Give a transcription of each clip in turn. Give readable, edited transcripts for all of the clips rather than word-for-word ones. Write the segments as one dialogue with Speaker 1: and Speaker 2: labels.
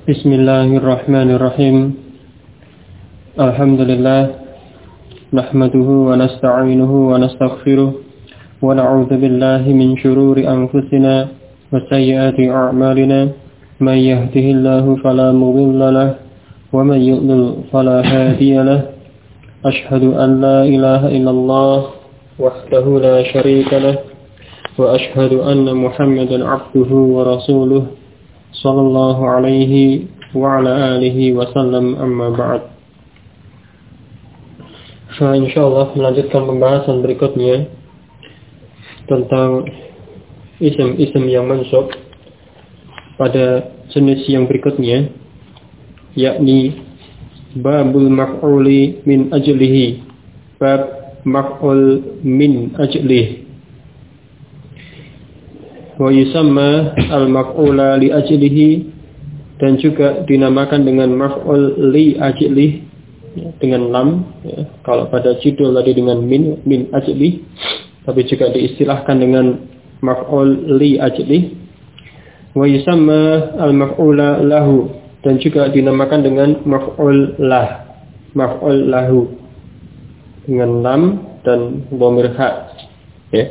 Speaker 1: Bismillahirrahmanirrahim. Alhamdulillah. Nahmaduhu wa nasta'inuhu wa nastaghfiruh. Wa na'udzu billahi min shururi anfusina wa sayyiati a'malina. Man yahdihillahu fala mudilla lahu wa man yudlil fala hadiya lahu. Ashhadu an la ilaha illallah wahdahu la syarika lahu wa ashhadu anna Muhammadan 'abduhu wa rasuluh. Sallallahu alaihi wa ala alihi wa sallam, amma ba'd. Insyaallah melanjutkan pembahasan berikutnya tentang isim-isim yang mansub pada jenis yang berikutnya, yakni babul maf'uli min ajlihi, bab maf'ul min ajlihi. Wa yusamma al-maf'ula li ajlihi, dan juga dinamakan dengan maf'ul li ajlihi dengan lam, ya. Kalau pada judul tadi dengan min ajlihi, tapi juga diistilahkan dengan maf'ul li ajlihi. Wa yusamma al-maf'ula lahu, dan juga dinamakan dengan maf'ul lahu dengan lam dan dhamir ha, ya.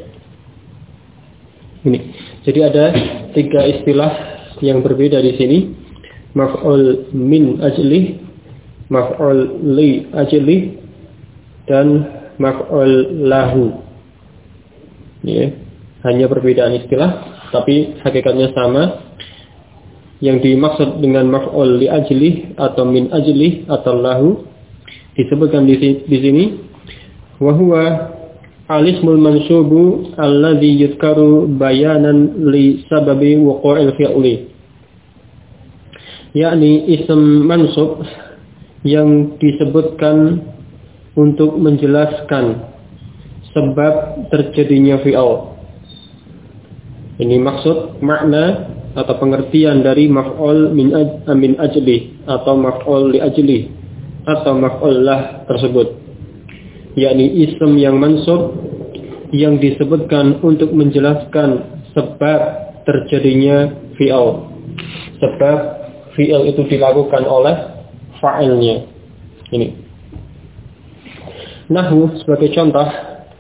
Speaker 1: Ini. Jadi ada 3 istilah yang berbeda di sini. Maf'ul min ajlih, maf'ul li ajlih, dan maf'ul lahu. Ya, hanya perbedaan istilah, tapi hakikatnya sama. Yang dimaksud dengan maf'ul li ajlih atau min ajlih atau lahu disebutkan di sini, wa huwa al-ismul mansubu alladhi yudhkaru bayanan li sababi wuqu'il fi'li, yakni ism mansub yang disebutkan untuk menjelaskan sebab terjadinya fi'il. Ini maksud, makna atau pengertian dari maf'ul min ajli atau maf'ul li ajli atau maf'ul lah tersebut, yakni isim yang mansub yang disebutkan untuk menjelaskan sebab terjadinya fi'il. Sebab fi'il itu dilakukan oleh fa'ilnya. Ini. Nahwu sebagai contoh,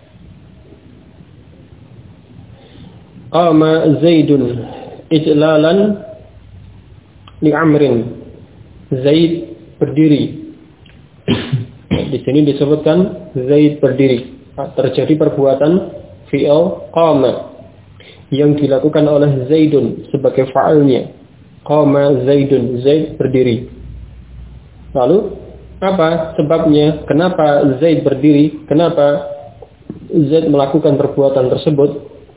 Speaker 1: qama Zaidun ijlalan li Amrin. Zaid berdiri. Di sini disebutkan Zaid berdiri. Terjadi perbuatan fi'il qama yang dilakukan oleh Zaidun sebagai fa'ilnya. Qama Zaidun, Zaid berdiri. Lalu apa sebabnya? Kenapa Zaid berdiri? Kenapa Zaid melakukan perbuatan tersebut?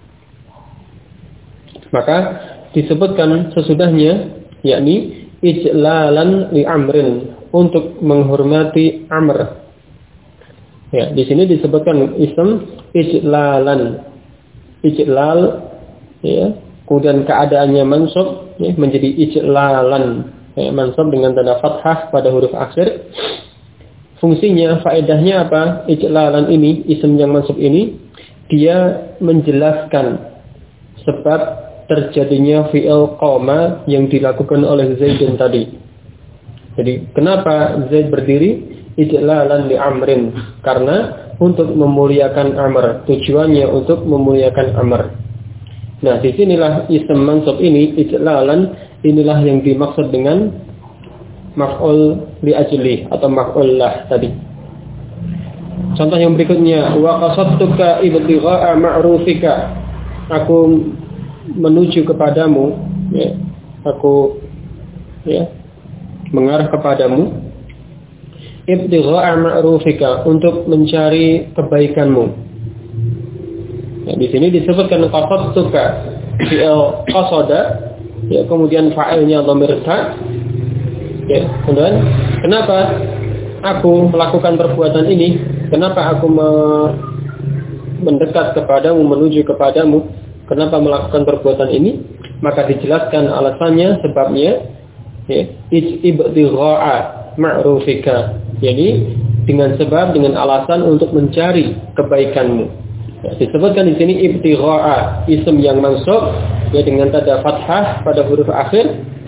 Speaker 1: Maka disebutkan sesudahnya, yakni ijlalan li Amrin, untuk menghormati Amr. Ya, di sini disebutkan isim ijlalan. Ijlal, ya, kemudian keadaannya mansub, ya, menjadi ijlalan. Ya, mansub dengan tanda fathah pada huruf akhir. Fungsinya, faedahnya apa? Ijlalan ini, isim yang mansub ini, dia menjelaskan sebab terjadinya fi'il qama yang dilakukan oleh Zaidun tadi. Jadi, kenapa Zaid berdiri? Ijlalan li Amrin, karena untuk memuliakan Amr. Tujuannya untuk memuliakan Amr. Nah, disinilah isim mansub ini, ijlalan, inilah yang dimaksud dengan maf'ul li ajli atau maf'ul lah tadi. Contoh yang berikutnya, wa qasadtuka ibtigha'a ma'rufika. Aku menuju kepadamu, ya. Aku, ya, mengarah kepadamu, ibtigha'a ma'rufika, untuk mencari kebaikanmu. Ya, di sini disebutkan qasadtuka, fi'il qasada, ya, kemudian fa'ilnya dhamir ta. Ya, kemudian kenapa aku melakukan perbuatan ini? Kenapa aku mendekat kepadamu, menuju kepadamu? Kenapa melakukan perbuatan ini? Maka dijelaskan alasannya, sebabnya, ya, ibtigha'a ma'rufika. Jadi dengan sebab, dengan alasan untuk mencari kebaikanmu. Ya, disebutkan di sini ibtigha'a, isim yang mansub, ya, dengan tanda fathah pada huruf akhir,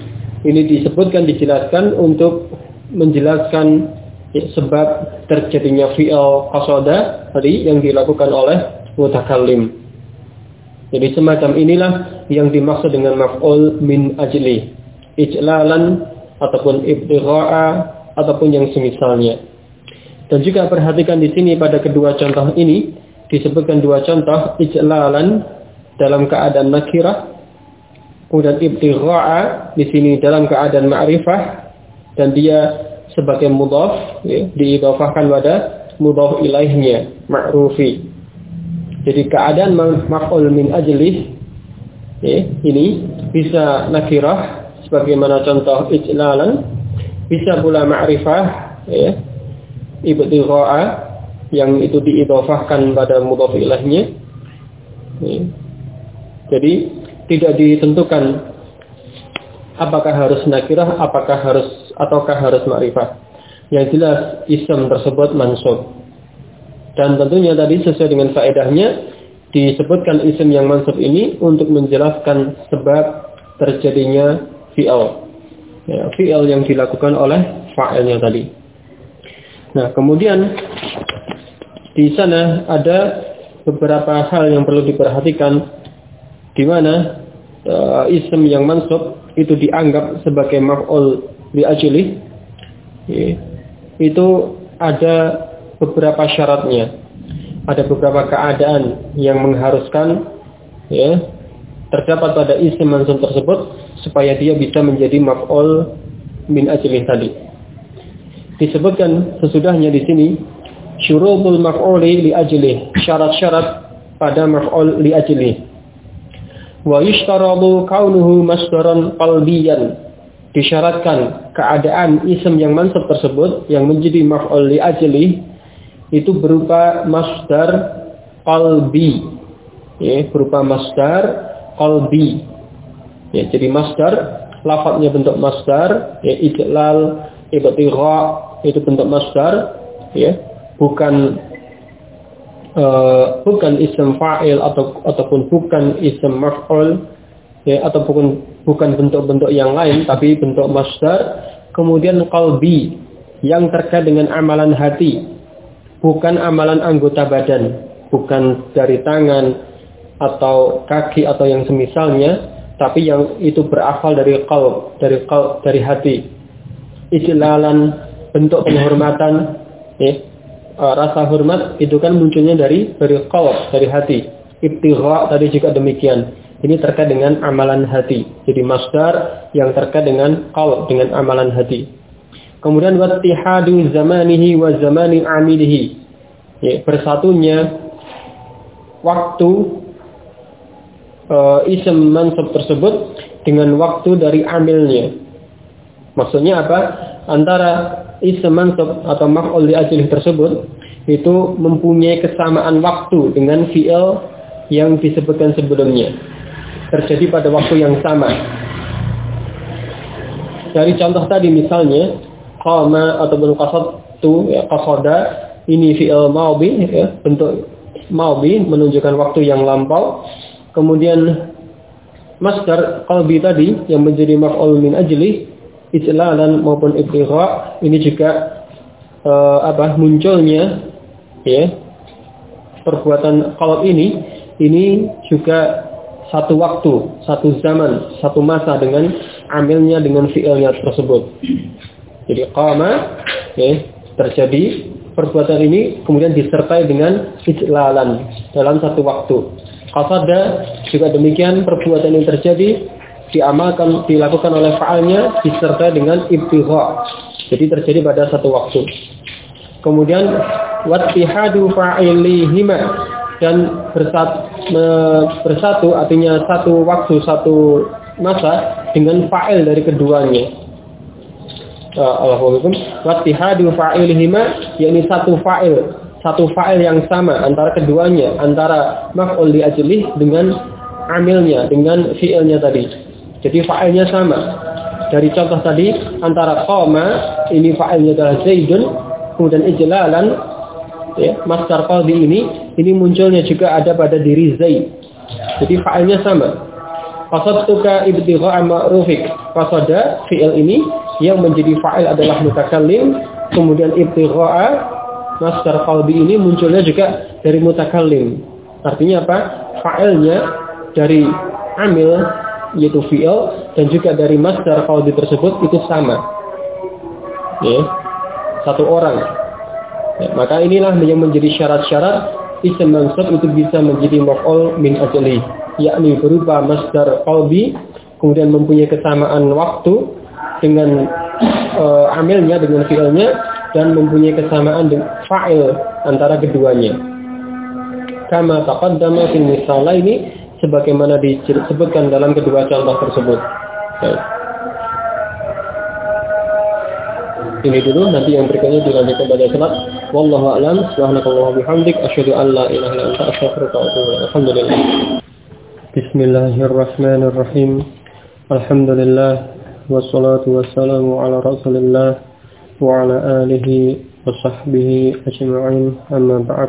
Speaker 1: Ini dijelaskan untuk menjelaskan sebab terjadinya fi'il qasada tadi yang dilakukan oleh mutakallim. Jadi semacam inilah yang dimaksud dengan maf'ul min ajli, ijlalan ataupun ibtigha'a ataupun yang semisalnya. Dan juga perhatikan di sini pada kedua contoh ini disebutkan dua contoh, ijlalan dalam keadaan nakirah, kemudian ibtigha'a di sini dalam keadaan ma'rifah, dan dia sebagai mudhaf, diidhafahkan pada mudhaf ilaihnya, ma'rufi. Jadi keadaan maf'ul min ajlih ini bisa nakirah sebagaimana contoh ijlalan, bisa pula ma'rifah, ibtigha'a yang itu diidhafahkan pada mudhaf ilaihnya. Jadi tidak ditentukan apakah harus nakirah, ataukah harus ma'rifah. Yang jelas isim tersebut mansub. Dan tentunya tadi sesuai dengan faedahnya disebutkan isim yang mansub ini untuk menjelaskan sebab terjadinya fi'il. Fi'il yang dilakukan oleh fa'ilnya tadi. Nah, kemudian di sana ada beberapa hal yang perlu diperhatikan, di mana isim yang mansub itu dianggap sebagai maf'ul li ajlih. Itu ada beberapa syaratnya. Ada beberapa keadaan yang mengharuskan terdapat pada isim mansub tersebut supaya dia bisa menjadi maf'ul min ajlih tadi. Disebutkan sesudahnya di sini syurutul maf'uli li ajlih, syarat-syarat pada maf'ul li ajlih. Wa yushtaradu kaunuhu masdaran qalbiyan, disyaratkan keadaan isim yang mansub tersebut yang menjadi maf'ul li ajlih itu berupa masdar qalbi, berupa masdar qalbi. Jadi masdar lafadznya bentuk masdar, ijlal, ibtigha itu bentuk masdar, bukan isim fa'il ataupun bukan isim maf'ul, ataupun bukan bentuk-bentuk yang lain, tapi bentuk masdar. Kemudian qalbi yang terkait dengan amalan hati, bukan amalan anggota badan, bukan dari tangan atau kaki atau yang semisalnya, tapi yang itu berasal dari qalb, dari hati. Ijlalan, bentuk penghormatan, rasa hormat itu kan munculnya dari qalb, dari hati. Ibtigha tadi juga demikian. Ini terkait dengan amalan hati. Jadi masdar yang terkait dengan qalb, dengan amalan hati. Kemudian wattihadu zamanihi wa zamani amilihi. Bersatunya waktu isim mansub tersebut dengan waktu dari amilnya. Maksudnya apa? Antara isim mansub atau maf'ul li ajlih tersebut itu mempunyai kesamaan waktu dengan fi'il yang disebutkan sebelumnya, terjadi pada waktu yang sama. Dari contoh tadi misalnya qama ataupun qasada, ini fi'il madhi, bentuk madhi menunjukkan waktu yang lampau. Kemudian masdar qalbi tadi yang menjadi maf'ul min ajli, ijlalan maupun ibtigha, ini juga munculnya perbuatan qalb ini juga satu waktu, satu zaman, satu masa dengan amilnya, dengan fi'ilnya tersebut. Jadi qama terjadi perbuatan ini kemudian disertai dengan ijlalan dalam satu waktu. Qasada juga demikian, perbuatan yang terjadi dilakukan oleh fa'alnya disertai dengan ibtigha. Jadi terjadi pada satu waktu. Kemudian wattihadu fa'ilihima, dan bersatu artinya satu waktu, satu masa dengan fa'il dari keduanya. Alhamdulillah. Wattihadu fa'ilihima, yakni satu fa'il yang sama antara keduanya, antara maf'ul li ajlih dengan amilnya, dengan fi'ilnya tadi. Jadi fa'ilnya sama. Dari contoh tadi antara qama, ini fa'ilnya adalah Zaidun, kemudian ijlalan, masdar qalbi ini munculnya juga ada pada diri Zaid. Jadi fa'ilnya sama. qasadtuka ibtigha'a ma'rufik. Qasada fi'il ini yang menjadi fa'il adalah mutakallim, kemudian ibtigha'a masdar qalbi ini munculnya juga dari mutakallim. Artinya apa? Fa'ilnya dari amil yaitu fi'il dan juga dari masdar qalbi tersebut itu sama. Ya. Satu orang. Ya, maka inilah yang menjadi syarat-syarat isim mansub itu bisa menjadi maf'ul min ajli, yakni berupa masdar qalbi, kemudian mempunyai kesamaan waktu dengan amilnya, dengan fi'ilnya, dan mempunyai kesamaan dengan fa'il antara keduanya. Kama taqaddama fil misala ini sebagaimana disebutkan dalam kedua contoh tersebut. Baik. Ini dulu, nanti yang berikutnya dilanjutkan pada salat. Wallahu a'lam. Subhanakallahumma bihamdik asyhadu an la ilaha illa anta astaghfiruka wa atubu ilaik. Alhamdulillah. Bismillahirrahmanirrahim. Alhamdulillah wassalatu wassalamu ala Rasulillah wa ala alihi wa sahbihi ajma'in. Amma ba'd.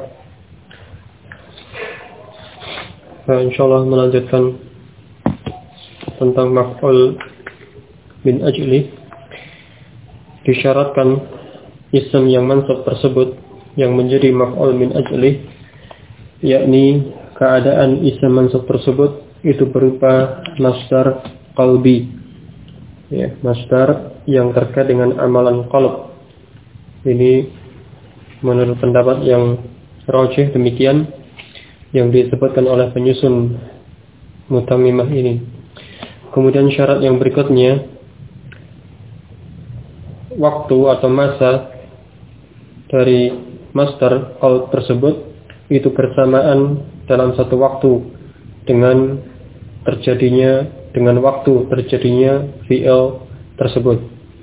Speaker 1: Insyaallah melanjutkan tentang maf'ul min ajli. Disyaratkan isim yang mansub tersebut yang menjadi maf'ul min ajli, yakni keadaan isim mansub tersebut itu berupa masdar qalbi, ya, masdar yang terkait dengan amalan qalb. Ini menurut pendapat yang rajih demikian yang disebutkan oleh penyusun Mutammimah ini. Kemudian syarat yang berikutnya, waktu atau masa dari masdar qalb tersebut itu bersamaan dalam satu waktu dengan waktu terjadinya fi'il tersebut.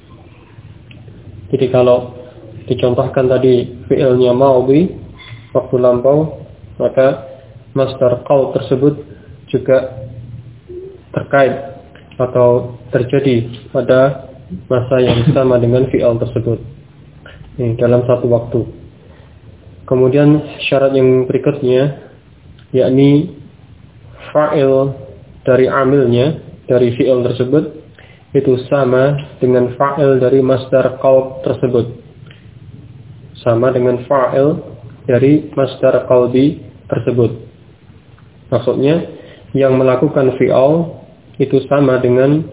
Speaker 1: Jadi kalau dicontohkan tadi fi'ilnya madhi, waktu lampau, maka masdar qalb tersebut juga terkait atau terjadi pada masa yang sama dengan fi'il tersebut dalam satu waktu. Kemudian syarat yang berikutnya, yakni fa'il dari amilnya, dari fi'il tersebut itu sama dengan fa'il dari masdar qalb tersebut, sama dengan fa'il dari masdar qalbi tersebut. Maksudnya yang melakukan fi'il itu sama dengan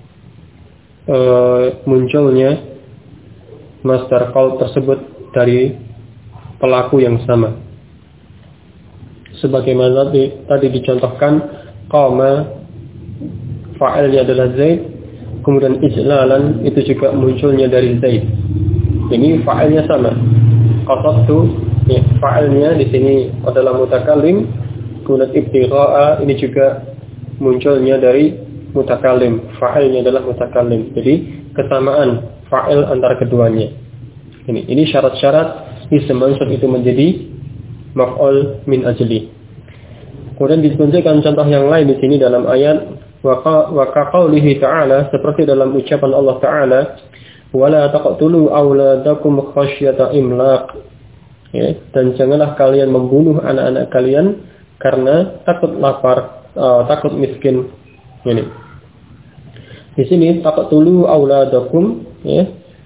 Speaker 1: munculnya masdar qalb tersebut dari pelaku yang sama. Sebagaimana tadi dicontohkan, qama fa'ilnya adalah Zaid, kemudian ijlalan itu juga munculnya dari Zaid. Ini fa'ilnya sama. Qasadtu, ya, fa'ilnya di sini adalah mutakallim, kemudian ibtigha'a ini juga munculnya dari mutakallim, fa'ilnya adalah mutakallim. Jadi kesamaan fa'il antara keduanya. Ini syarat-syarat isim mansub itu menjadi maf'ul min ajli. Kemudian disebutkan contoh yang lain di sini dalam ayat wa qaulihi ta'ala, seperti dalam ucapan Allah Ta'ala, wala taqtulu auladakum khasyata imlaq. Ya, dan janganlah kalian membunuh anak-anak kalian karena takut lapar, takut miskin. Ini di sini taqtulu auladakum, ya,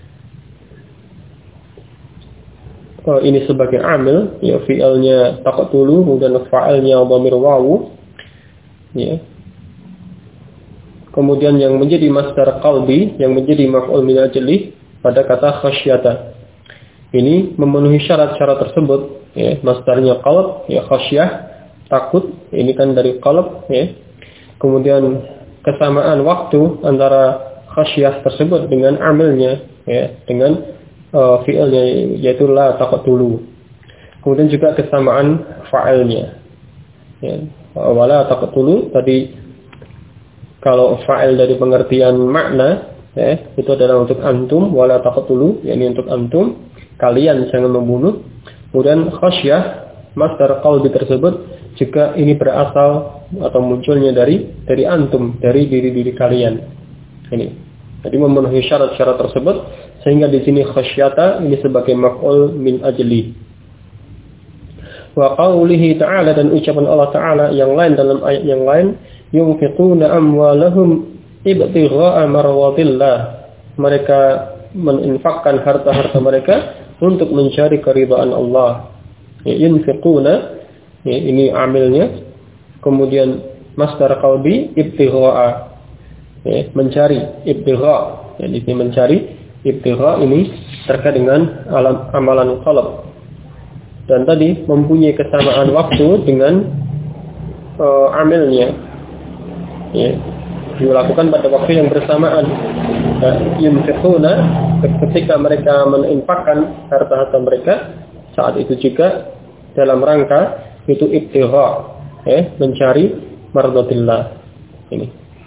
Speaker 1: ini sebagai amil, ya, fi'ilnya taqtulu dan fa'ilnya dhamir wawu, ya. Kemudian yang menjadi masdar qalbi, yang menjadi maf'ul min ajli pada kata khasyata, ini memenuhi syarat-syarat tersebut, ya. Masdarnya qalb, ya, khasyah, takut, ini kan dari qalb, ya. Kemudian kesamaan waktu antara khasyah tersebut dengan amilnya, ya, dengan fi'ilnya, yaitu la taqtulu. Kemudian juga kesamaan fa'ilnya, ya, wala taqtulu tadi kalau fa'il dari pengertian makna, ya, itu adalah untuk antum, wala taqtulu, yakni untuk antum, kalian jangan membunuh. Kemudian khasyah masdar qalbi tersebut juga ini berasal atau munculnya dari antum, dari diri kalian. Ini. Jadi memenuhi syarat-syarat tersebut sehingga di sini khasyata ini sebagai maf'ul min ajli. Wa qaulihi ta'ala, dan ucapan Allah Ta'ala yang lain dalam ayat yang lain, yunfiquna amwalahum ibtigha'a marwadillah. Mereka menginfakkan harta-harta mereka untuk mencari keridhaan Allah. Yunfiquna, ini amilnya. Kemudian masdar qalbi ibtigha'a, mencari, ibtigha'. Jadi mencari, ibtigha' ini terkait dengan amalan qalb. Dan tadi mempunyai kesamaan waktu dengan amilnya. Dilakukan pada waktu yang bersamaan. Yunfiquna, ketika mereka menginfakkan harta-harta mereka, saat itu juga dalam rangka itu ibtigha', mencari mardatillah. Ini.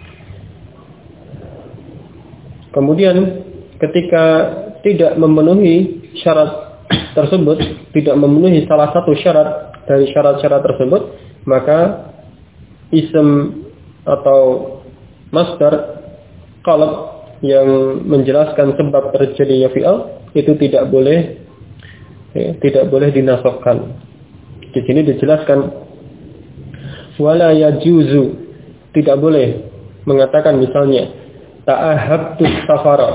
Speaker 1: Kemudian ketika tidak memenuhi syarat tersebut, tidak memenuhi salah satu syarat dari syarat-syarat tersebut, maka ism atau masdar qalb yang menjelaskan sebab terjadinya fi'al itu tidak boleh dinasabkan. Di sini dijelaskan wala yajuzu, tidak boleh mengatakan misalnya ta'ahabtu as-safara.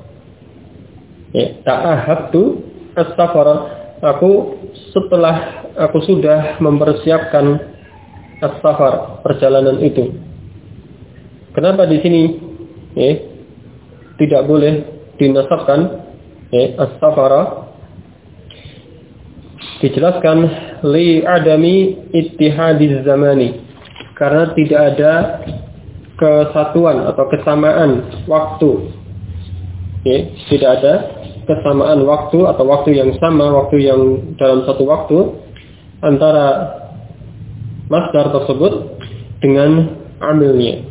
Speaker 1: Ta'ahabtu as-safara, setelah aku sudah mempersiapkan as-safar, perjalanan itu. Kenapa di sini tidak boleh dinasabkan as-safara? Dijelaskan li adami ittihadiz zamani, karena tidak ada kesatuan atau kesamaan waktu. Tidak ada kesamaan waktu atau waktu yang sama, waktu yang dalam satu waktu antara masdar tersebut dengan amilnya.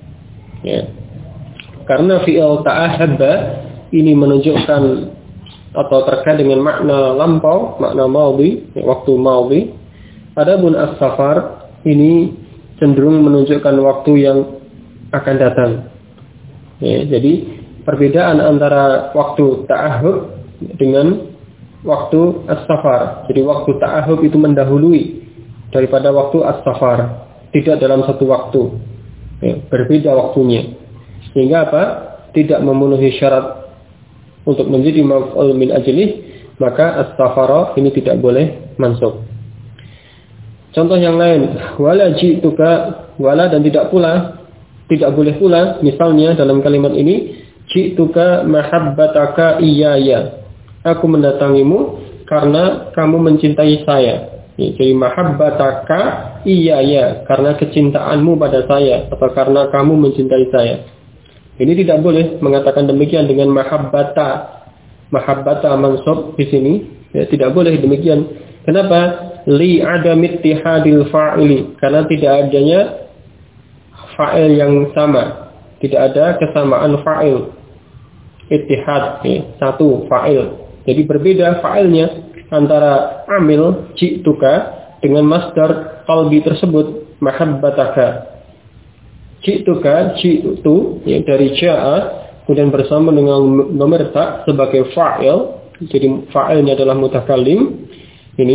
Speaker 1: Karena fi'il ta'ahabba ini menunjukkan atau terkait dengan makna lampau, makna maudhi, waktu maudhi. Adapun as-safar ini cenderung menunjukkan waktu yang akan datang. Jadi perbedaan antara waktu ta'ahub dengan waktu as-safar. Jadi waktu ta'ahub itu mendahului daripada waktu as-safar, tidak dalam satu waktu. Berbeda waktunya. Sehingga apa? Tidak memenuhi syarat untuk menjadi maf'ul min ajlih, maka as-safara ini tidak boleh mansub. Contoh yang lain, wala ji'tuka, wala dan tidak boleh pula, misalnya dalam kalimat ini, ji'tuka mahabbataka iyaya. Aku mendatangimu karena kamu mencintai saya. Jadi mahabbataka iyaya, karena kecintaanmu pada saya atau karena kamu mencintai saya. Ini tidak boleh mengatakan demikian dengan mahabbata mansub di sini. Tidak boleh demikian. Kenapa? Li adam ittihadil fa'ili, karena tidak adanya fa'il yang sama. Tidak ada kesamaan fa'il. Ittihad, satu fa'il. Jadi berbeda fa'ilnya antara amil ji'tuka dengan masdar qalbi tersebut mahabbataka. Ji'tuka, ji'tu dari ja'a kemudian bersama dengan nomor ta sebagai fa'il. Jadi fa'ilnya adalah mutakallim. Ini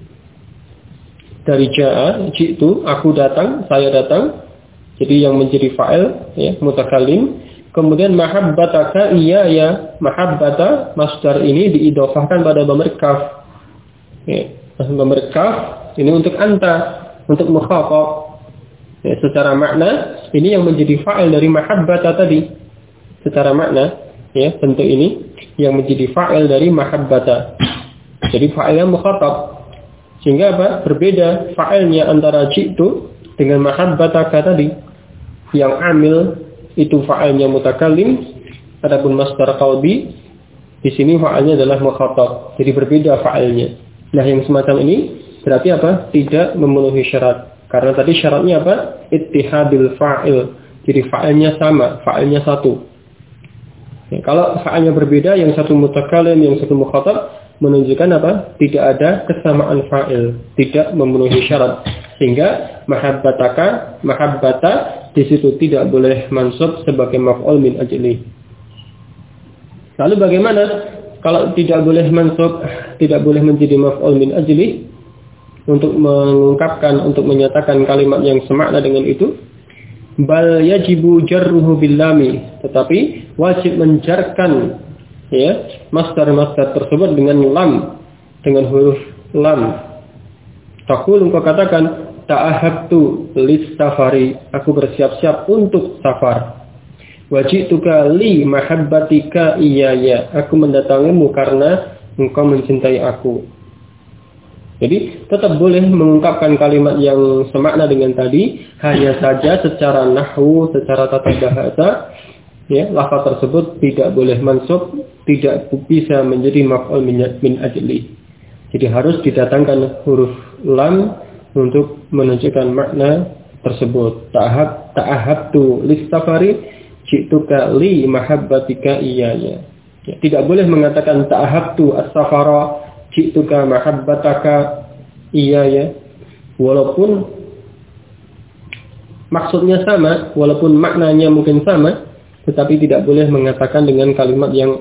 Speaker 1: dari ja'a, ji'tu, aku datang, saya datang. Jadi yang menjadi fa'il mutakallim. Kemudian mahabbataka iyaya, mahabbata masdar ini diidhofahkan pada dhamir kaf. Dhamir kaf ini untuk anta, untuk mukhatab. Secara makna ini yang menjadi fa'il dari mahabbata tadi. Secara makna bentuk ini yang menjadi fa'il dari mahabbata. Jadi fa'ilnya mukhatab. Sehingga apa? Berbeda fa'ilnya antara ji'tu dengan mahabbataka tadi. Yang amil itu fa'ilnya mutakallim, adapun masdar qalbi di sini fa'ilnya adalah mukhatab. Jadi berbeda fa'ilnya. Nah, yang semacam ini berarti apa? Tidak memenuhi syarat. Karena tadi syaratnya apa? Ittihadil fa'il. Jadi fa'ilnya sama, fa'ilnya satu. Kalau fa'ilnya berbeda, yang satu mutakallim, yang satu mukhatab, menunjukkan apa? Tidak ada kesamaan fa'il, tidak memenuhi syarat. Sehingga mahabbata di situ tidak boleh mansub sebagai maf'ul min ajli. Lalu bagaimana kalau tidak boleh mansub, tidak boleh menjadi maf'ul min ajli? Untuk mengungkapkan, untuk menyatakan kalimat yang semakna dengan itu, bal yajibu jarruhu bil lami, tetapi wajib menjarkan ya masdar-masdar tersebut dengan lam, dengan huruf lam. Taqul, engkau katakan ta'ahabtu lis safari, aku bersiap-siap untuk safar. Wajituka li mahabbatika iyaya, aku mendatangimu karena engkau mencintai aku. Jadi tetap boleh mengungkapkan kalimat yang semakna dengan tadi, hanya saja secara nahwu, secara tata bahasa, ya, lafaz tersebut tidak boleh mansub, tidak bisa menjadi maf'ul min ajli. Jadi harus didatangkan huruf lam untuk menunjukkan makna tersebut. Ta'ahabtu lis safari, ji'tuka li mahabbatika iyaya. Ya, tidak boleh mengatakan ta'ahabtu as-safara, ji'tuka mahabbataka iyaya. Walaupun maksudnya sama, walaupun maknanya mungkin sama, tetapi tidak boleh mengatakan dengan kalimat yang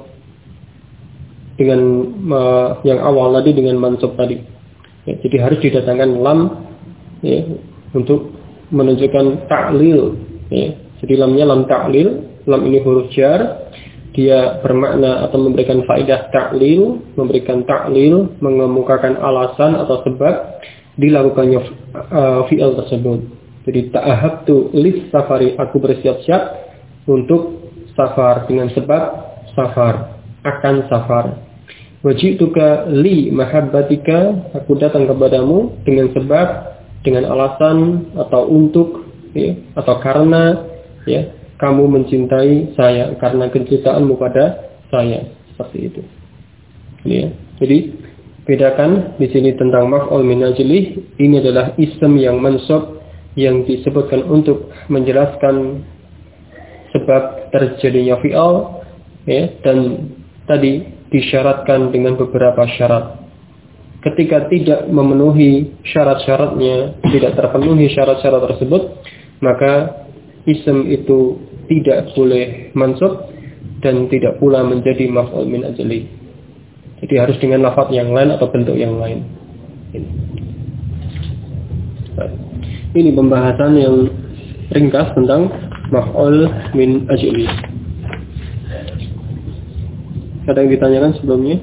Speaker 1: awal tadi dengan mansub tadi. Ya, jadi harus didatangkan lam ya, untuk menunjukkan ta'lil. Ya. Jadi lamnya lam ta'lil, lam ini huruf jar, dia bermakna atau memberikan faedah ta'lil, memberikan ta'lil, mengemukakan alasan atau sebab dilakukannya fi'il tersebut. Jadi ta'ahabtu lis safari, aku bersiap-siap untuk safar, dengan sebab safar, akan safar. Wajituka li mahabbatika, aku datang kepadamu dengan sebab, dengan alasan atau untuk ya, atau karena ya, kamu mencintai saya, karena kecintaanmu pada saya, seperti itu. Ya. Jadi bedakan di sini tentang maf'ul min ajlih, ini adalah ism yang mansub yang disebutkan untuk menjelaskan sebab terjadinya fi'al ya, dan tadi disyaratkan dengan beberapa syarat. Ketika tidak memenuhi syarat-syaratnya, tidak terpenuhi syarat-syarat tersebut, maka ism itu tidak boleh mansub dan tidak pula menjadi maf'ul min ajli. Jadi harus dengan lafaz yang lain atau bentuk yang lain. Ini pembahasan yang ringkas tentang maf'ul min ajli. Ada yang ditanyakan sebelumnya?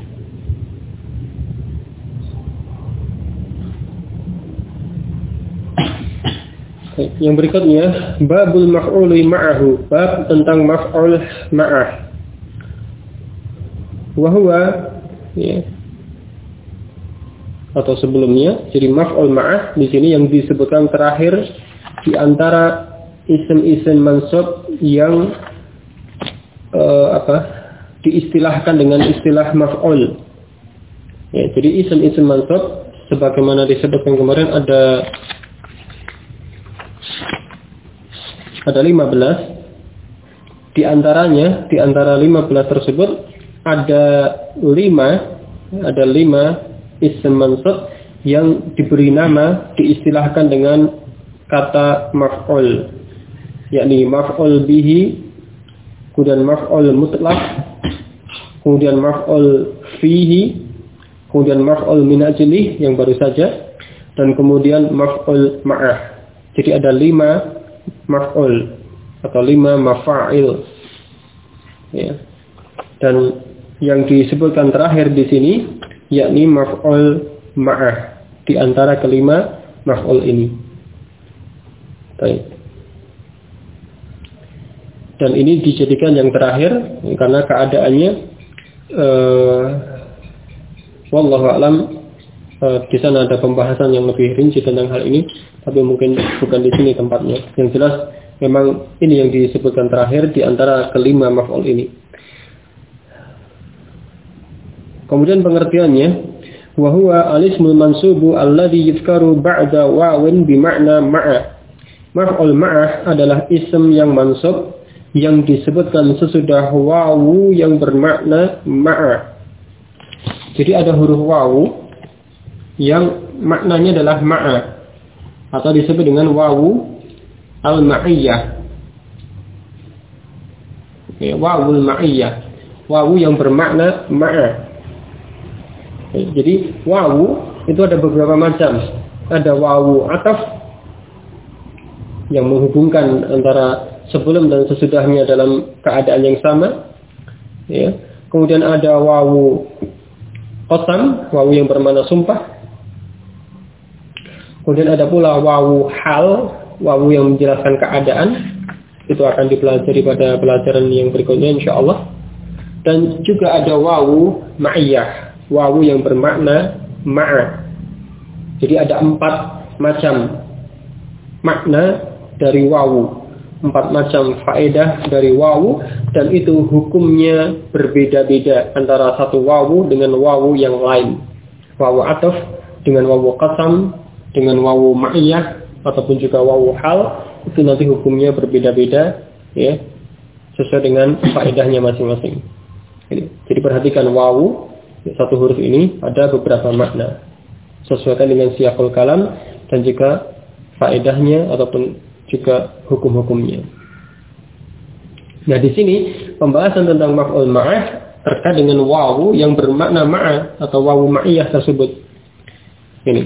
Speaker 1: Yang berikutnya, babul maf'uli ma'ahu, bab tentang maf'ul ma'ah. Wahwa ya, atau sebelumnya, jadi maf'ul ma'ah di sini yang disebutkan terakhir di antara isim-isim mansub yang diistilahkan dengan istilah maf'ul. Ya, jadi isim-isim mansub sebagaimana disebutkan kemarin ada 15. Di antara 15 tersebut ada 5 isim mansub yang diberi nama, diistilahkan dengan kata maf'ul, yakni maf'ul bihi, kemudian maf'ul mutlaq, kemudian maf'ul fihi, kemudian maf'ul min ajlih yang baru saja, dan kemudian maf'ul ma'ah. Jadi ada 5 maf'ul atau 5 mafa'il. Ya. Dan yang disebutkan terakhir di sini yakni maf'ul ma'ah di antara kelima maf'ul ini. Baik. Dan ini dijadikan yang terakhir karena keadaannya wallahu a'lam di sana ada pembahasan yang lebih rinci tentang hal ini, tapi mungkin bukan di sini tempatnya. Yang jelas memang ini yang disebutkan terakhir di antara kelima maf'ul ini. Kemudian pengertiannya, wa huwa al-ismul mansubu alladhi yuzkaru ba'da wawin bima'na ma'a. Maf'ul ma'ah adalah ism yang mansub yang disebutkan sesudah wawu yang bermakna ma'a. Jadi ada huruf wawu yang maknanya adalah ma'a, atau disebut dengan wawu al-ma'iyyah. Ya, wawul ma'iyyah, wawu yang bermakna ma'a. Jadi wawu itu ada beberapa macam. Ada wawu ataf, yang menghubungkan antara sebelum dan sesudahnya dalam keadaan yang sama. Ya. Kemudian ada wawu qasam, wawu yang bermakna sumpah. Kemudian ada pula wawu hal, wawu yang menjelaskan keadaan. Itu akan dipelajari pada pelajaran yang berikutnya insyaallah. Dan juga ada wawu ma'iyah, wawu yang bermakna ma'a. Jadi ada 4 macam makna dari wawu, 4 macam faedah dari wawu, dan itu hukumnya berbeda-beda antara satu wawu dengan wawu yang lain. Wawu ataf dengan wawu qasam, dengan wawu ma'iyah ataupun juga wawu hal, itu nanti hukumnya berbeda-beda ya, sesuai dengan faedahnya masing-masing. Jadi perhatikan wawu, satu huruf ini ada beberapa makna. Sesuaikan dengan siyaqul kalam dan juga faedahnya ataupun juga hukum-hukumnya. Nah, di sini pembahasan tentang maf'ul ma'ah terkait dengan wawu yang bermakna ma'a atau wawu ma'iyah tersebut. Ini.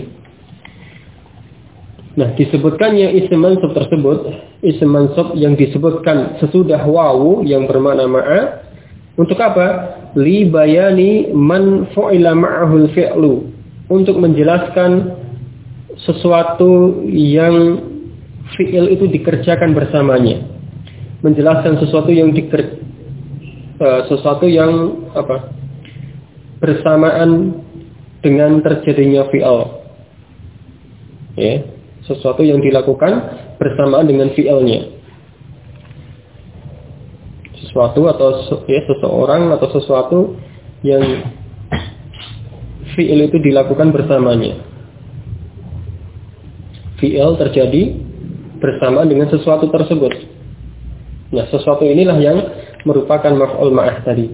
Speaker 1: Nah, disebutkannya isim mansub tersebut, isim mansub yang disebutkan sesudah wawu yang bermakna ma'a, untuk apa? Li bayani man fu'ila ma'ahul fi'lu, untuk menjelaskan sesuatu yang fi'il itu dikerjakan bersamanya, menjelaskan sesuatu yang bersamaan dengan terjadinya fi'il, ya, sesuatu yang dilakukan bersamaan dengan fi'ilnya, sesuatu atau seseorang atau sesuatu yang fi'il itu dilakukan bersamanya. Fi'il terjadi bersamaan dengan sesuatu tersebut. Nah, sesuatu inilah yang merupakan maf'ul ma'ah tadi.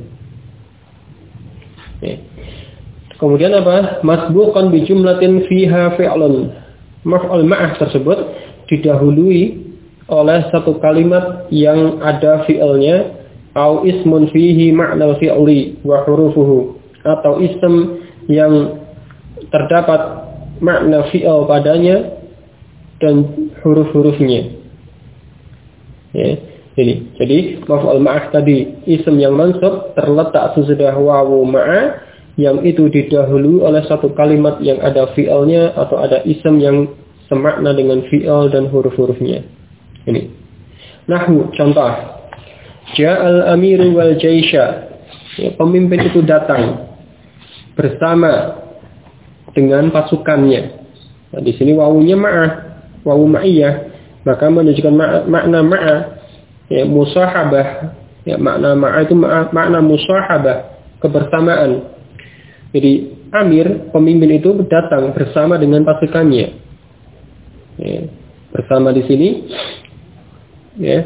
Speaker 1: Ya. Kemudian apa? Masbuqan bi jumlatin fiha fi'lun. Maf'ul ma'ah tersebut didahului oleh satu kalimat yang ada fi'ilnya, au ismun fihi ma'na fi'li wa hurufuhu, atau ism yang terdapat makna fi'il padanya dan huruf-hurufnya. Ya, jadi maf'ul ma'ah tadi isim yang mansub terletak sesudah wawu ma'a yang itu didahului oleh satu kalimat yang ada fi'ilnya atau ada isim yang semakna dengan fi'il dan huruf-hurufnya. Ini. Nahwu, contoh. Ja'al amiru wal jaisha. Ya, pemimpin itu datang bersama dengan pasukannya. Nah, di sini wawunya ma'ah, wawu ma'iyah, maka menunjukkan makna ma'ah, ya, musahabah. Ya, makna ma'ah itu makna musahabah, kebersamaan. Jadi amir, pemimpin itu datang bersama dengan pasukannya. Ya, bersama di sini, ya.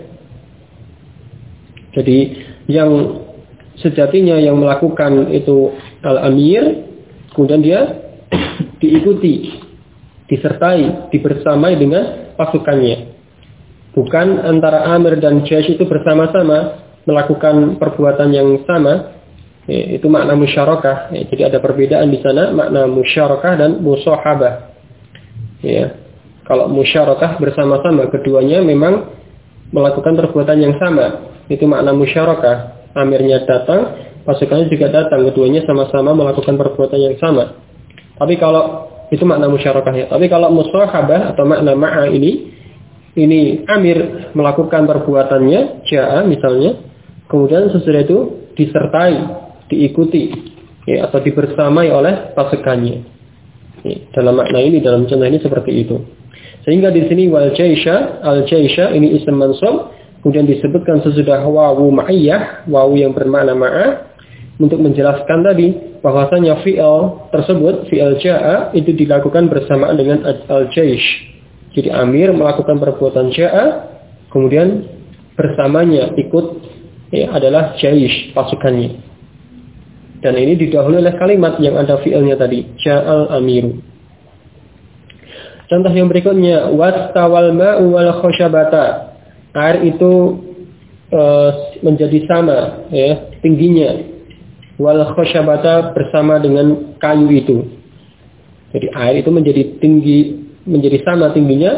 Speaker 1: Jadi yang sejatinya yang melakukan itu al-amir, kemudian dia diikuti, disertai, dibersamai dengan pasukannya. Bukan antara amir dan jaish itu bersama-sama melakukan perbuatan yang sama. Ya, itu makna musyarakah. Ya, jadi ada perbedaan di sana, makna musyarakah dan musahabah. Ya, kalau musyarakah bersama-sama, keduanya memang melakukan perbuatan yang sama. Itu makna musyarakah. Amirnya datang, pasukannya juga datang, keduanya sama-sama melakukan perbuatan yang sama. Tapi kalau itu makna musyarakah ya. Tapi kalau musahabah atau makna ma'a ini amir melakukan perbuatannya, ja'a misalnya, kemudian sesudah itu disertai, diikuti, ya, atau dibersamai oleh pasukannya. Ya, dalam makna ini, dalam contoh ini seperti itu. Sehingga di sini wal jaisha, al jaisha ini isim mansub, kemudian disebutkan sesudah wawu ma'iyah, wawu yang bermakna ma'a, untuk menjelaskan tadi bahwasanya fi'il tersebut, fi'il ja'a, itu dilakukan bersamaan dengan al-jaish. Jadi amir melakukan perbuatan ja'a, kemudian bersamanya ikut ya, adalah jaish, pasukannya. Dan ini didahului oleh kalimat yang ada fi'ilnya tadi, ja'al amiru. Contoh yang berikutnya, wastawal ma'u wal khoshabata. Air itu menjadi sama ya, tingginya, wal khoshabata bersama dengan kayu itu. Jadi air itu menjadi tinggi, menjadi sama tingginya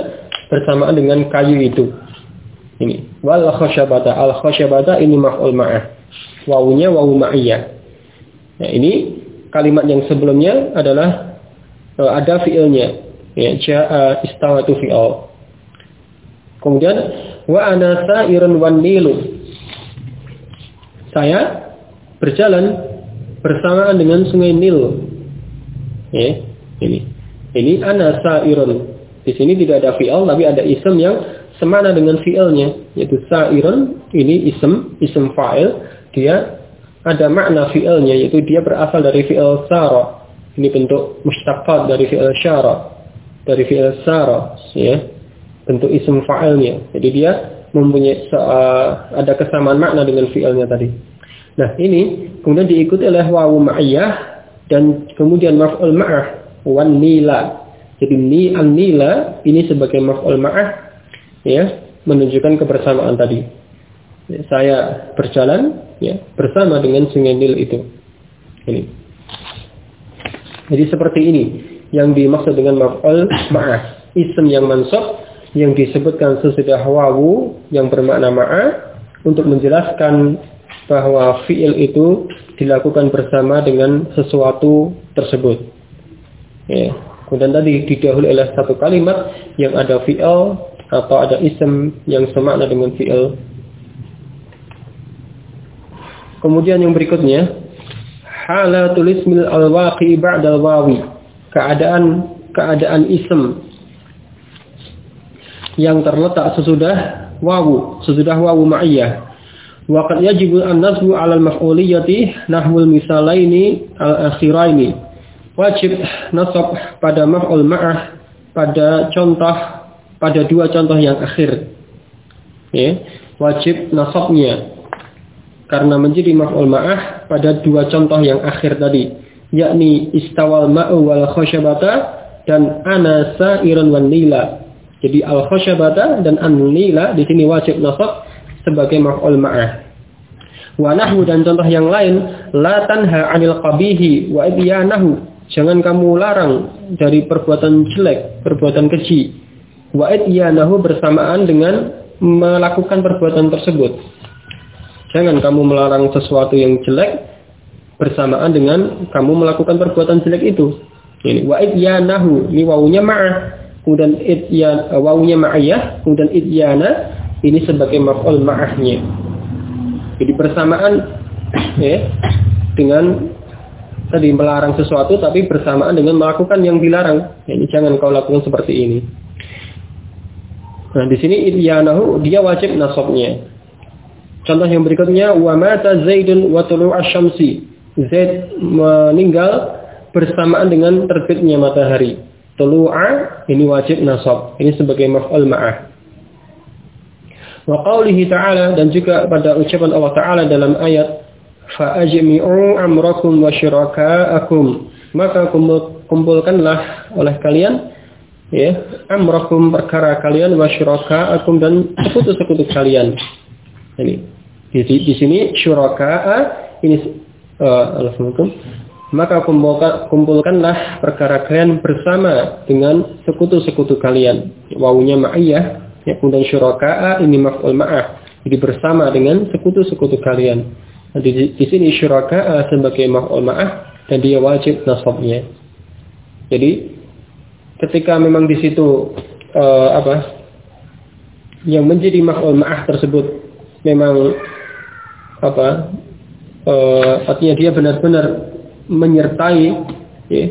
Speaker 1: bersamaan dengan kayu itu. Ini wal khasyabata, al khasyabata ini maf'ul ma'ah. Wawunya wawu ma'iyah. Nah, ini kalimat yang sebelumnya adalah ada fi'ilnya, ya, ja'a istawatu fi'il. Kemudian wa ana sa'irun wan nilu. Saya berjalan bersamaan dengan sungai Nil. Ya, ini ana sa'irun. Di sini tidak ada fi'il tapi ada isim yang semana dengan fi'ilnya, yaitu sa'irun. Ini isim fa'il, dia ada makna fi'ilnya, yaitu dia berasal dari fi'il sara. Ini bentuk mushtaqat dari fi'il syara, dari fi'il sara, ya, bentuk isim fa'ilnya. Jadi dia mempunyai ada kesamaan makna dengan fi'ilnya tadi. Nah, ini kemudian diikuti oleh wawu ma'iyah dan kemudian maf'ul ma'ah wan nila. Jadi an-nila ini sebagai maf'ul ma'ah, ya, menunjukkan kebersamaan tadi. Ya, saya berjalan, ya, bersama dengan sungai Nil itu. Ini. Jadi seperti ini yang dimaksud dengan maf'ul ma'ah, isim yang mansub yang disebutkan sesudah wawu yang bermakna ma'ah untuk menjelaskan bahwa fi'il itu dilakukan bersama dengan sesuatu tersebut. Ya. Kemudian tadi didahului oleh satu kalimat yang ada fi'il atau ada isim yang semakna dengan fi'il. Kemudian yang berikutnya, halatul ismil al-waqi ba'dal wawi. Keadaan isim yang terletak sesudah wawu ma'iyah. Wa qad yajibu an-nasbu 'ala al-maf'uliyyati nahwul misalaini al-akhiraini. Wajib nasab pada maf'ul ma'ah pada dua contoh yang akhir. Ya, wajib nasabnya karena menjadi maf'ul ma'ah pada dua contoh yang akhir tadi, yakni istawal ma'u wal khasyabata dan ana sa'iran wan nila. Jadi al khasyabata dan an nila di sini wajib nasab sebagai maf'ul ma'ah. Wa nahwu dan contoh yang lain, la tanha 'anil qabihi wa idyanahu. Jangan kamu larang dari perbuatan jelek, perbuatan keji. Wa idyanahu bersamaan dengan melakukan perbuatan tersebut. Jangan kamu melarang sesuatu yang jelek bersamaan dengan kamu melakukan perbuatan jelek itu. Ini wa idyanahu, ini wawunya ma'ah, kemudian wawunya ma'iyah, kemudian idyana ini sebagai maf'ul ma'ahnya. Jadi bersamaan, ya, dengan tadi melarang sesuatu tapi bersamaan dengan melakukan yang dilarang. Ini jangan kau lakukan seperti ini. Nah, di sini idyanahu dia wajib nasabnya. Contoh yang berikutnya, wa mata Zaidun wa tulu'a syamsi. Zaid meninggal bersamaan dengan terbitnya matahari. Tulu'a ini wajib nasab. Ini sebagai maf'ul ma'ah. Wa qaulihi ta'ala, dan juga pada ucapan Allah Ta'ala dalam ayat fa'ajmi'u amrakum wa syuraka'akum, maka kumpulkanlah oleh kalian, ya, amrakum perkara kalian, wa syuraka'akum dan sekutu-sekutu kalian. Ini di sini syuraka'a ini alhamdulillah, maka kumpulkanlah perkara kalian bersama dengan sekutu-sekutu kalian. Wawunya ma'iyah, ya, kemudian syuraka'a ini maf'ul ma'ah, jadi bersama dengan sekutu-sekutu kalian. Nah, di sini syuraka'a sebagai maf'ul ma'ah dan dia wajib nasabnya. Jadi ketika memang di situ yang menjadi maf'ul ma'ah tersebut memang artinya dia benar-benar menyertai, ya,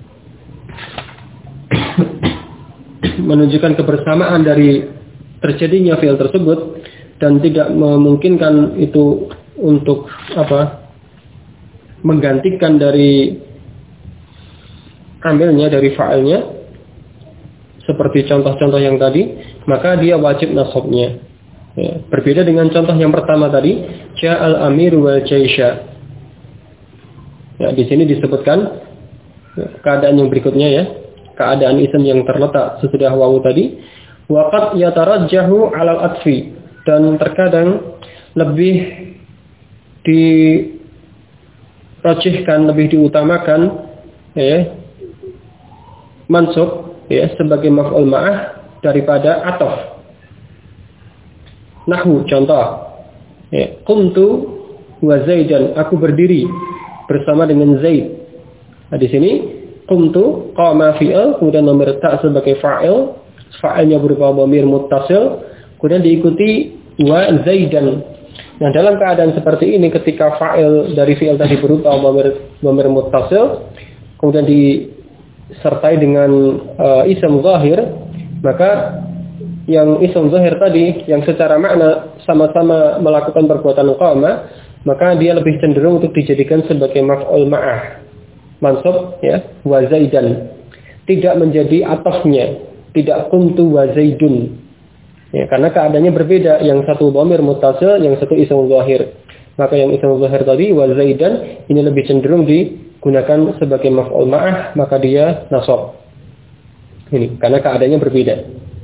Speaker 1: menunjukkan kebersamaan dari terjadinya fi'il tersebut dan tidak memungkinkan itu untuk menggantikan dari ambilnya dari fa'ilnya seperti contoh-contoh yang tadi, maka dia wajib nasabnya. Ya, berbeda dengan contoh yang pertama tadi, ja'al amiru wal jaisha. Ya, di sini disebutkan keadaan yang berikutnya, ya, keadaan isim yang terletak sesudah wawu tadi. Wa qad yatarajjahu 'alal atfi, dan terkadang lebih dirajihkan, lebih diutamakan, ya, mansub, ya, sebagai maf'ul ma'ah daripada atof. Nahwu contoh. Ya, qumtu wa Zaidan, aku berdiri bersama dengan Zaid. Nah, di sini qumtu qama fi'il, kemudian nomor ta sebagai fa'il, fa'ilnya berupa dhamir muttasil, kemudian diikuti wa Zaidan. Nah, dalam keadaan seperti ini ketika fa'il dari fi'il tadi berupa dhamir muttasil, kemudian disertai dengan ism zahir, maka yang ism zahir tadi yang secara makna sama-sama melakukan perbuatan qama, maka dia lebih cenderung untuk dijadikan sebagai maf'ul ma'ah, mansub ya, wa Zaidan, tidak menjadi atafnya, tidak qumtu wa Zaidun ya, karena keadaannya berbeda, yang satu dhamir muttasil, yang satu ism zahir. Maka yang ism zahir tadi wa Zaidan ini lebih cenderung digunakan sebagai maf'ul ma'ah, maka dia nasab ini karena keadaannya berbeda.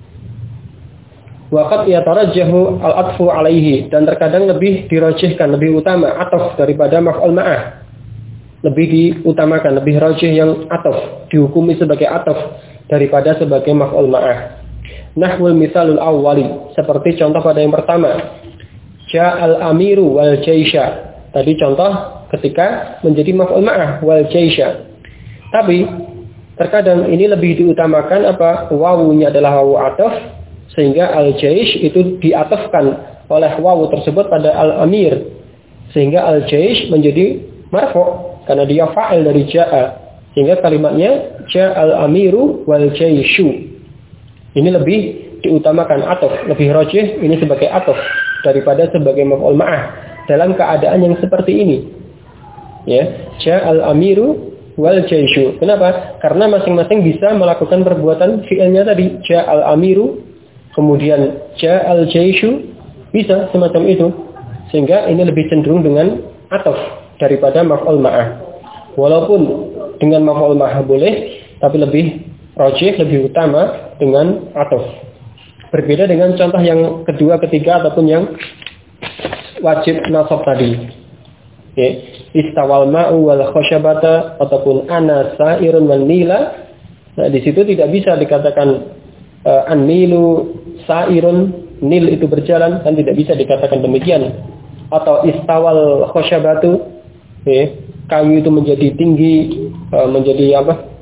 Speaker 1: Waqad yatarajjahu al-atfu alaihi, dan terkadang lebih dirajihkan, lebih utama ataf daripada maf'ul ma'ah. Lebih diutamakan, lebih rajih yang ataf, dihukumi sebagai ataf daripada sebagai maf'ul ma'ah. Nahwul misalul awwali, seperti contoh pada yang pertama. Ja'al amiru wal jaisha. Tadi contoh ketika menjadi maf'ul ma'ah wal jaisha. Tapi terkadang ini lebih diutamakan apa? Wawunya adalah wawu ataf, sehingga al-jaish itu diatafkan oleh wawu tersebut pada al-amir, sehingga al-jaish menjadi marfu' karena dia fa'il dari ja'a, sehingga kalimatnya ja'al amiru wal jaishu. Ini lebih diutamakan ataf, lebih rajih ini sebagai ataf daripada sebagai maf'ul ma'ah dalam keadaan yang seperti ini. Ya, ja'al amiru wal jaishu. Kenapa? Karena masing-masing bisa melakukan perbuatan fi'ilnya tadi, ja'al amiru kemudian ja'al jaishu, bisa semacam itu, sehingga ini lebih cenderung dengan ataf daripada maf'ul ma'ah. Walaupun dengan maf'ul ma'ah boleh, tapi lebih rajih, lebih utama dengan ataf. Berbeda dengan contoh yang kedua, ketiga ataupun yang wajib nasab tadi. Ya, istawal ma'u wal khashabata ataupun ana sa'irun wal nila. Nah, di situ tidak bisa dikatakan an-nilu sa'irun, nil itu berjalan, kan tidak bisa dikatakan demikian. Atau istawal khashabatu, kayu itu menjadi tinggi, menjadi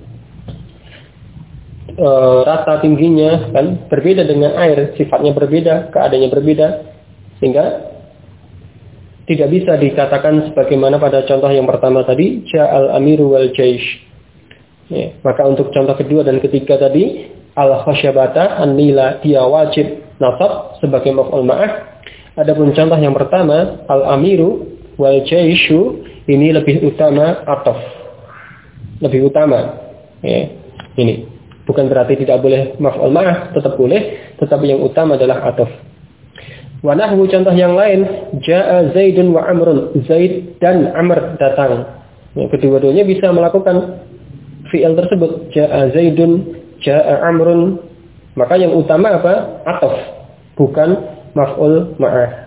Speaker 1: rata tingginya, kan berbeda dengan air, sifatnya berbeda, keadaannya berbeda, sehingga tidak bisa dikatakan sebagaimana pada contoh yang pertama tadi, ja'al amiru wal jaish. Ya, maka untuk contoh kedua dan ketiga tadi, al-khashabata an-nila, dia wajib nasab sebagai maf'ul ma'ah. Adapun contoh yang pertama, al-amiru wal jaishu, ini lebih utama ataf, lebih utama. Ya, ini bukan berarti tidak boleh maf'ul ma'ah, tetap boleh, tetapi yang utama adalah ataf. Wa nahwu, contoh yang lain, ja'a Zaidun wa Amrun, Zaid dan Amr datang. Ya, kedua-duanya bisa melakukan fi'il tersebut, ja'a Zaidun, ja'a Amrun, maka yang utama apa? Ataf, bukan maf'ul ma'ah.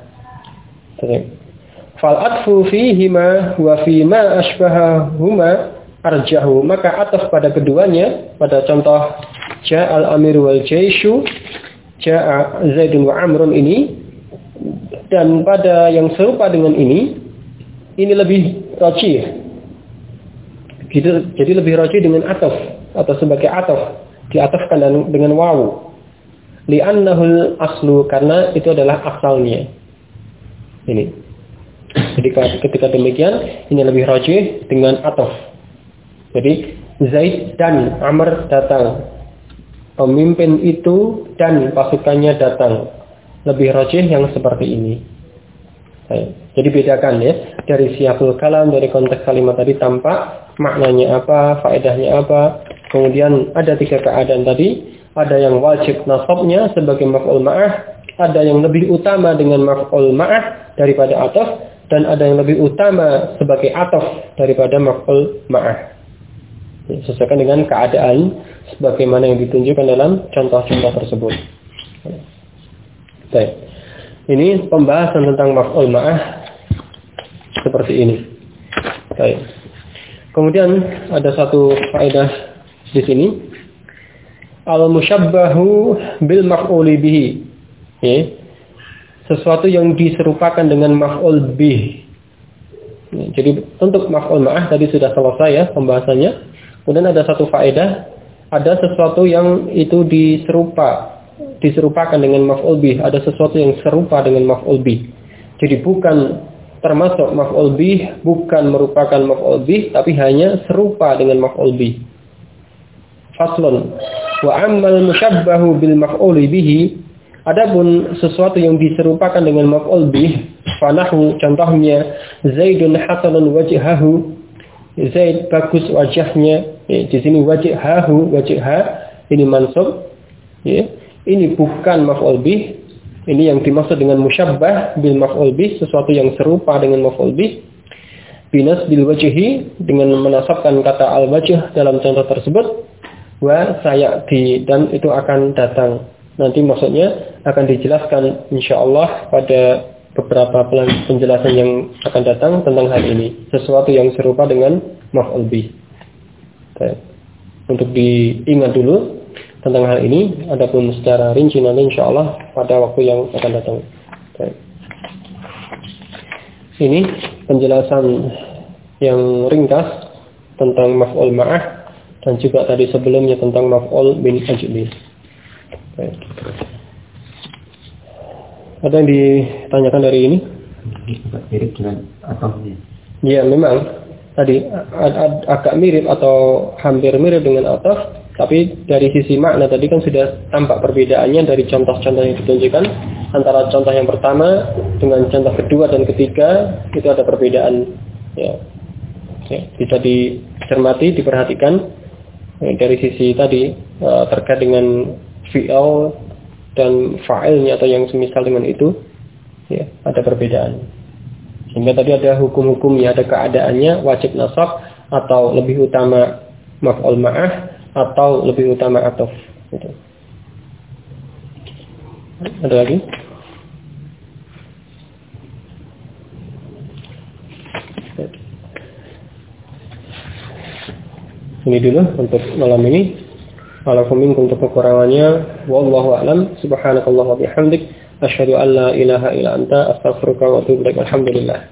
Speaker 1: Fal atfu fihima wa fima ashbahahuma arjahu, maka ataf pada keduanya, pada contoh ja'al amir wal jaishu, ja'a Zaidun wa Amrun ini, dan pada yang serupa dengan ini lebih rajih. Jadi lebih rajih dengan ataf atau sebagai ataf, diatafkan dengan wawu. Li'annahul aslu, karena itu adalah asalnya. Ini. Jadi ketika demikian, ini lebih rajih dengan ataf. Jadi Zaid dan Amr datang. Pemimpin itu dan pasukannya datang. Lebih rajih yang seperti ini. Jadi bedakan ya, dari siyaqul kalam, dari konteks kalimat tadi tampak maknanya apa, faedahnya apa. Kemudian ada tiga keadaan tadi, ada yang wajib nasabnya sebagai maf'ul ma'ah, ada yang lebih utama dengan maf'ul ma'ah daripada ataf, dan ada yang lebih utama sebagai ataf daripada maf'ul ma'ah. Sesuaikan dengan keadaan sebagaimana yang ditunjukkan dalam contoh-contoh tersebut. Baik. Ini pembahasan tentang maf'ul ma'ah seperti ini. Baik. Kemudian ada satu faedah di sini. al-musyabbahu bil maf'uli bihi. Ya. Sesuatu yang diserupakan dengan maf'ul bih. Ya, jadi untuk maf'ul ma'ah tadi sudah selesai ya pembahasannya. Kemudian ada satu faedah, ada sesuatu yang itu diserupakan dengan maf'ul bih, ada sesuatu yang serupa dengan maf'ul bih. Jadi bukan termasuk maf'ul bih, bukan merupakan maf'ul bih, tapi hanya serupa dengan maf'ul bih. Faslun. Wa ammal musyabbahu bil maf'uli bihi, adapun sesuatu yang diserupakan dengan maf'ul bih, fanahu contohnya Zaidun hasanun wajhahu, Zaid bagus wajahnya. Ya, di sini wajhahu, wajha ini mansub. Ya, ini bukan maf'ul bih. Ini yang dimaksud dengan musyabbah bil maf'ul bih, sesuatu yang serupa dengan maf'ul bih. Binas bil wajhi, dengan menasabkan kata al-wajh dalam contoh tersebut. Wa sayati, dan itu akan datang. Nanti maksudnya akan dijelaskan insyaallah pada beberapa penjelasan yang akan datang tentang hal ini. Sesuatu yang serupa dengan maf'ul bih. Untuk diingat dulu tentang hal ini, adapun secara rinci nanti insyaallah pada waktu yang akan datang. Ini penjelasan yang ringkas tentang maf'ul ma'ah dan juga tadi sebelumnya tentang maf'ul min ajli. Ada yang ditanyakan dari ini?
Speaker 2: Mirip dengan atofnya.
Speaker 1: Ya, memang tadi agak mirip atau hampir mirip dengan atof. Tapi dari sisi makna tadi kan sudah tampak perbedaannya dari contoh-contoh yang ditunjukkan antara contoh yang pertama dengan contoh kedua dan ketiga, itu ada perbedaan. Ya, bisa dicermati, diperhatikan dari sisi tadi terkait dengan fi'il dan fa'ilnya atau yang semisal dengan itu, ya, ada perbedaan. Sehingga tadi ada hukum-hukumnya, ada keadaannya wajib nasab atau lebih utama maf'ul ma'ah atau lebih utama atof. Gitu. Ada lagi? Ini dulu untuk malam ini. Walaupun untuk kekurangannya, wallahu a'lam. Subhanakallah wa bihamdik, asyhadu an la ilaha illa anta, astaghfiruka wa atubu ilaik. Alhamdulillah.